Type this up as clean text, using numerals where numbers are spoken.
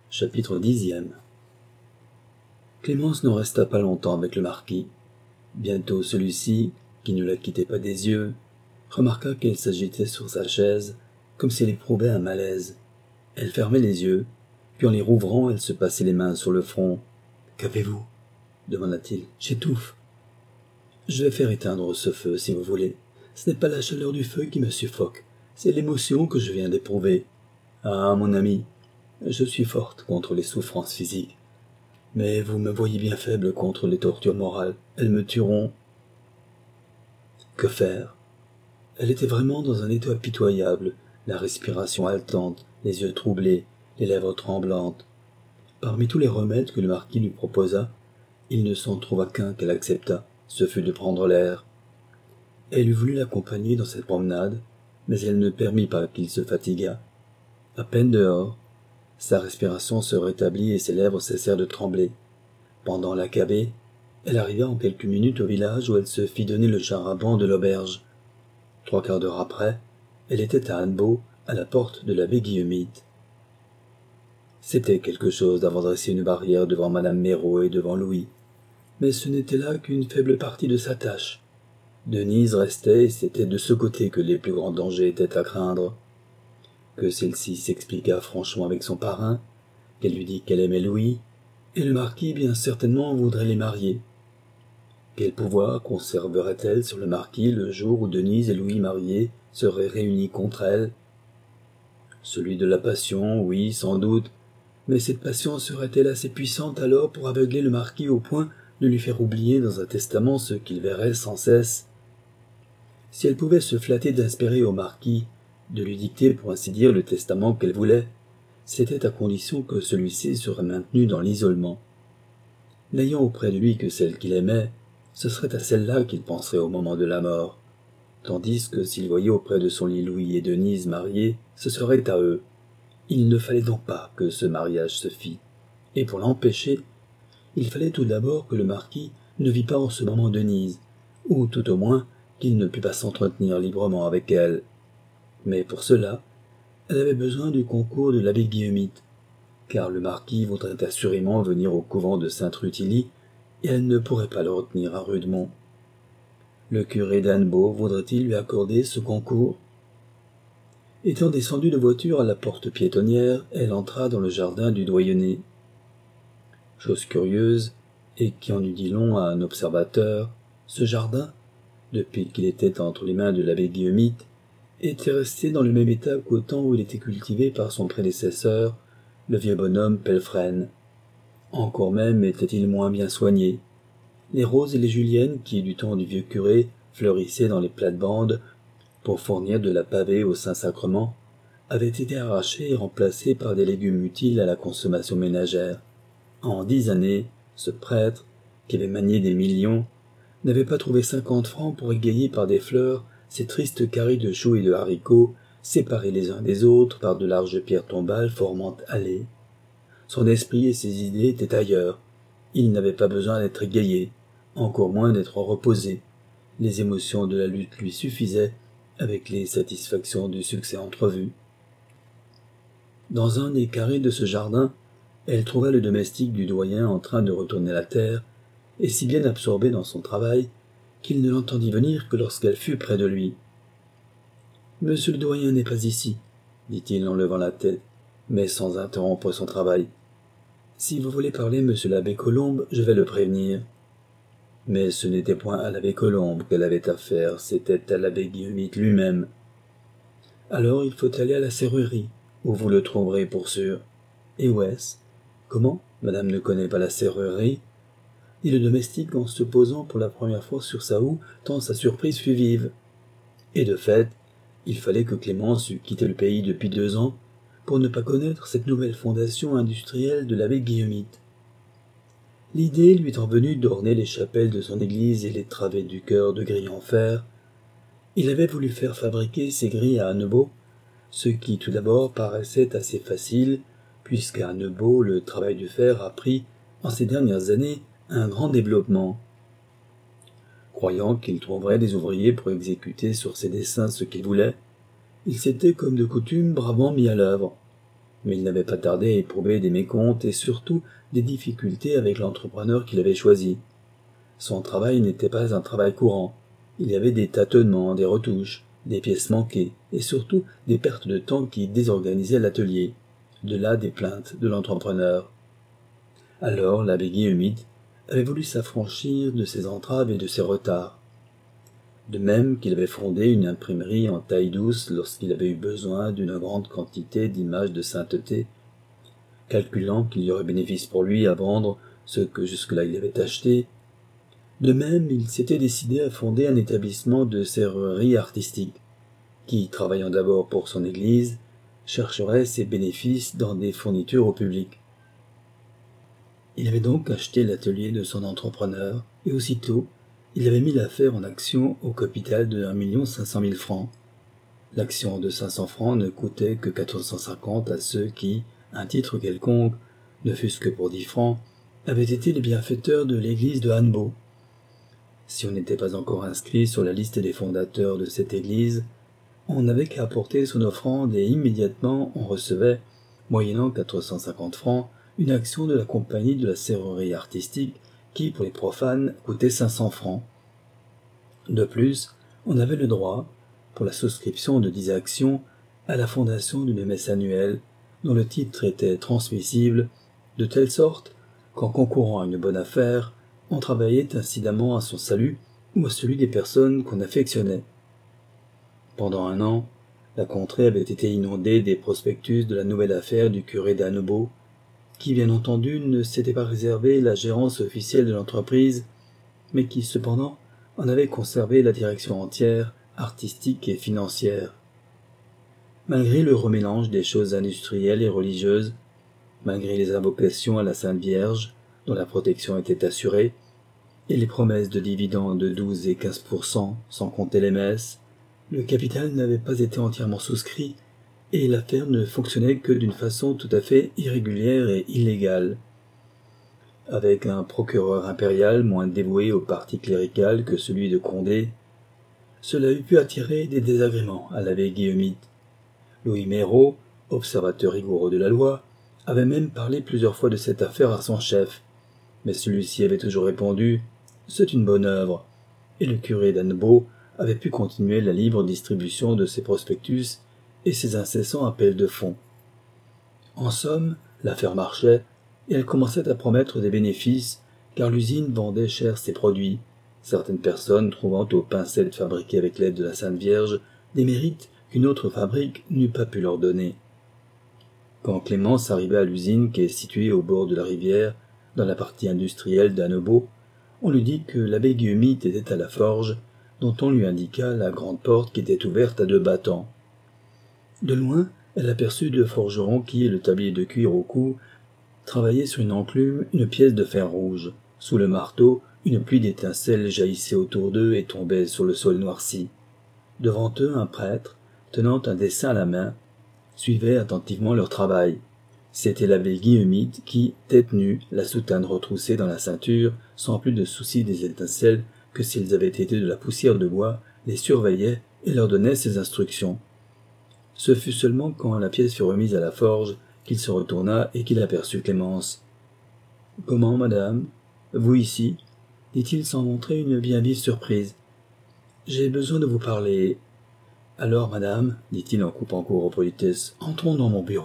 Chapitre 10. Clémence ne resta pas longtemps avec le marquis. Bientôt celui-ci, qui ne la quittait pas des yeux, remarqua qu'elle s'agitait sur sa chaise, comme si elle éprouvait un malaise. Elle fermait les yeux, puis en les rouvrant, elle se passait les mains sur le front. « Qu'avez-vous » demanda-t-il. « J'étouffe. »« Je vais faire éteindre ce feu, si vous voulez. Ce n'est pas la chaleur du feu qui me suffoque, c'est l'émotion que je viens d'éprouver. Ah, mon ami, je suis forte contre les souffrances physiques. Mais vous me voyez bien faible contre les tortures morales. Elles me tueront. » Que faire? Elle était vraiment dans un état pitoyable, la respiration haletante, les yeux troublés, les lèvres tremblantes. Parmi tous les remèdes que le marquis lui proposa, il ne s'en trouva qu'un qu'elle accepta, ce fut de prendre l'air. Elle eût voulu l'accompagner dans cette promenade, mais elle ne permit pas qu'il se fatiguât. À peine dehors, sa respiration se rétablit et ses lèvres cessèrent de trembler. Pendant l'accabée, elle arriva en quelques minutes au village où elle se fit donner le char-à-banc de l'auberge. 3/4 d'heure après, elle était à Annebault, à la porte de l'abbé Guillemite. C'était quelque chose d'avoir dressé une barrière devant madame Méraud et devant Louis. Mais ce n'était là qu'une faible partie de sa tâche. Denise restait et c'était de ce côté que les plus grands dangers étaient à craindre. Que celle-ci s'expliquât franchement avec son parrain, qu'elle lui dit qu'elle aimait Louis, et le marquis bien certainement voudrait les marier. Quel pouvoir conserverait-elle sur le marquis le jour où Denise et Louis mariés seraient réunis contre elle? Celui de la passion, oui, sans doute, mais cette passion serait-elle assez puissante alors pour aveugler le marquis au point de lui faire oublier dans un testament ce qu'il verrait sans cesse? Si elle pouvait se flatter d'inspirer au marquis, de lui dicter pour ainsi dire le testament qu'elle voulait, c'était à condition que celui-ci serait maintenu dans l'isolement. N'ayant auprès de lui que celle qu'il aimait, ce serait à celle-là qu'il penserait au moment de la mort, tandis que s'il voyait auprès de son lit Louis et Denise mariés, ce serait à eux. Il ne fallait donc pas que ce mariage se fît, et pour l'empêcher, il fallait tout d'abord que le marquis ne vît pas en ce moment Denise, ou tout au moins qu'il ne pût pas s'entretenir librement avec elle. Mais pour cela, elle avait besoin du concours de l'abbé Guillemite, car le marquis voudrait assurément venir au couvent de Sainte-Rutilie, et elle ne pourrait pas le retenir à Rudemont. Le curé d'Annebault voudrait-il lui accorder ce concours? Étant descendue de voiture à la porte piétonnière, elle entra dans le jardin du doyenné. Chose curieuse, et qui en eût dit long à un observateur, ce jardin, depuis qu'il était entre les mains de l'abbé Guillemite, était resté dans le même état qu'au temps où il était cultivé par son prédécesseur, le vieux bonhomme Pelfrène. Encore même était-il moins bien soigné. Les roses et les juliennes qui, du temps du vieux curé, fleurissaient dans les plates-bandes pour fournir de la pavée au Saint-Sacrement, avaient été arrachées et remplacées par des légumes utiles à la consommation ménagère. En 10 années, ce prêtre, qui avait manié des millions, n'avait pas trouvé 50 francs pour égayer par des fleurs ces tristes carrés de choux et de haricots, séparés les uns des autres par de larges pierres tombales formant allées. Son esprit et ses idées étaient ailleurs. Il n'avait pas besoin d'être égayé, encore moins d'être reposé. Les émotions de la lutte lui suffisaient, avec les satisfactions du succès entrevu. Dans un des carrés de ce jardin, elle trouva le domestique du doyen en train de retourner la terre, et si bien absorbé dans son travail qu'il ne l'entendit venir que lorsqu'elle fut près de lui. « Monsieur le doyen n'est pas ici, » dit-il en levant la tête, mais sans interrompre son travail. « Si vous voulez parler, monsieur l'abbé Colombe, je vais le prévenir. » Mais ce n'était point à l'abbé Colombe qu'elle avait affaire, c'était à l'abbé Guillemite lui-même. « Alors il faut aller à la serrurerie, où vous le trouverez pour sûr. »« Et où est-ce ? Comment, madame ne connaît pas la serrurerie ?» dit le domestique en se posant pour la première fois sur sa houe, tant sa surprise fut vive. Et de fait, il fallait que Clémence eût quitté le pays depuis 2 ans pour ne pas connaître cette nouvelle fondation industrielle de l'abbé Guillemite. L'idée lui étant venue d'orner les chapelles de son église et les travées du chœur de grilles en fer, il avait voulu faire fabriquer ces grilles à Annebault, ce qui tout d'abord paraissait assez facile, puisqu'à Annebault le travail du fer a pris, en ces dernières années, un grand développement. Croyant qu'il trouverait des ouvriers pour exécuter sur ses dessins ce qu'il voulait, il s'était, comme de coutume, bravement mis à l'œuvre. mais il n'avait pas tardé à éprouver des mécomptes et surtout des difficultés avec l'entrepreneur qu'il avait choisi. Son travail n'était pas un travail courant. Il y avait des tâtonnements, des retouches, des pièces manquées et surtout des pertes de temps qui désorganisaient l'atelier. De là des plaintes de l'entrepreneur. Alors l'abbé Guillemite avait voulu s'affranchir de ses entraves et de ses retards. De même qu'il avait fondé une imprimerie en taille douce lorsqu'il avait eu besoin d'une grande quantité d'images de sainteté, calculant qu'il y aurait bénéfice pour lui à vendre ce que jusque-là il avait acheté. De même, il s'était décidé à fonder un établissement de serrurerie artistique, qui, travaillant d'abord pour son église, chercherait ses bénéfices dans des fournitures au public. Il avait donc acheté l'atelier de son entrepreneur, et aussitôt, il avait mis l'affaire en action au capital de 1 500 000 francs. L'action de 500 francs ne coûtait que 450 à ceux qui, à un titre quelconque, ne fût-ce que pour 10 francs, avaient été les bienfaiteurs de l'église de Hannebeau. Si on n'était pas encore inscrit sur la liste des fondateurs de cette église, on n'avait qu'à apporter son offrande et immédiatement on recevait, moyennant 450 francs, une action de la compagnie de la serrurerie artistique qui, pour les profanes, coûtait 500 francs. De plus, on avait le droit, pour la souscription de 10 actions, à la fondation d'une messe annuelle, dont le titre était transmissible, de telle sorte qu'en concourant à une bonne affaire, on travaillait incidemment à son salut ou à celui des personnes qu'on affectionnait. Pendant 1 an, la contrée avait été inondée des prospectus de la nouvelle affaire du curé d'Hannebeau, qui bien entendu ne s'était pas réservé la gérance officielle de l'entreprise, mais qui cependant en avait conservé la direction entière, artistique et financière. Malgré le remélange des choses industrielles et religieuses, malgré les invocations à la Sainte Vierge, dont la protection était assurée, et les promesses de dividendes de 12 et 15%, sans compter les messes, le capital n'avait pas été entièrement souscrit, et l'affaire ne fonctionnait que d'une façon tout à fait irrégulière et illégale. Avec un procureur impérial moins dévoué au parti clérical que celui de Condé, cela eût pu attirer des désagréments à l'abbé Guillemite. Louis Méraut, observateur rigoureux de la loi, avait même parlé plusieurs fois de cette affaire à son chef, mais celui-ci avait toujours répondu « C'est une bonne œuvre », et le curé d'Hannebeau avait pu continuer la libre distribution de ses prospectus et ses incessants appels de fonds. En somme, l'affaire marchait, et elle commençait à promettre des bénéfices, car l'usine vendait cher ses produits, certaines personnes trouvant aux pincettes fabriquées avec l'aide de la Sainte Vierge des mérites qu'une autre fabrique n'eût pas pu leur donner. Quand Clémence arrivait à l'usine qui est située au bord de la rivière, dans la partie industrielle d'Hannebeau, on lui dit que l'abbé Guillemite était à la forge, dont on lui indiqua la grande porte qui était ouverte à 2 battants. De loin, elle aperçut 2 forgerons qui, le tablier de cuir au cou, travaillaient sur une enclume une pièce de fer rouge. Sous le marteau, une pluie d'étincelles jaillissait autour d'eux et tombait sur le sol noirci. Devant eux, un prêtre, tenant un dessin à la main, suivait attentivement leur travail. C'était l'abbé Guillemite qui, tête nue, la soutane retroussée dans la ceinture, sans plus de souci des étincelles que s'ils avaient été de la poussière de bois, les surveillait et leur donnait ses instructions. Ce fut seulement quand la pièce fut remise à la forge qu'il se retourna et qu'il aperçut Clémence. « Comment, madame? Vous ici ?» dit-il sans montrer une bien vive surprise. « J'ai besoin de vous parler. »« Alors, madame, dit-il en coupant court aux politesses, entrons dans mon bureau. »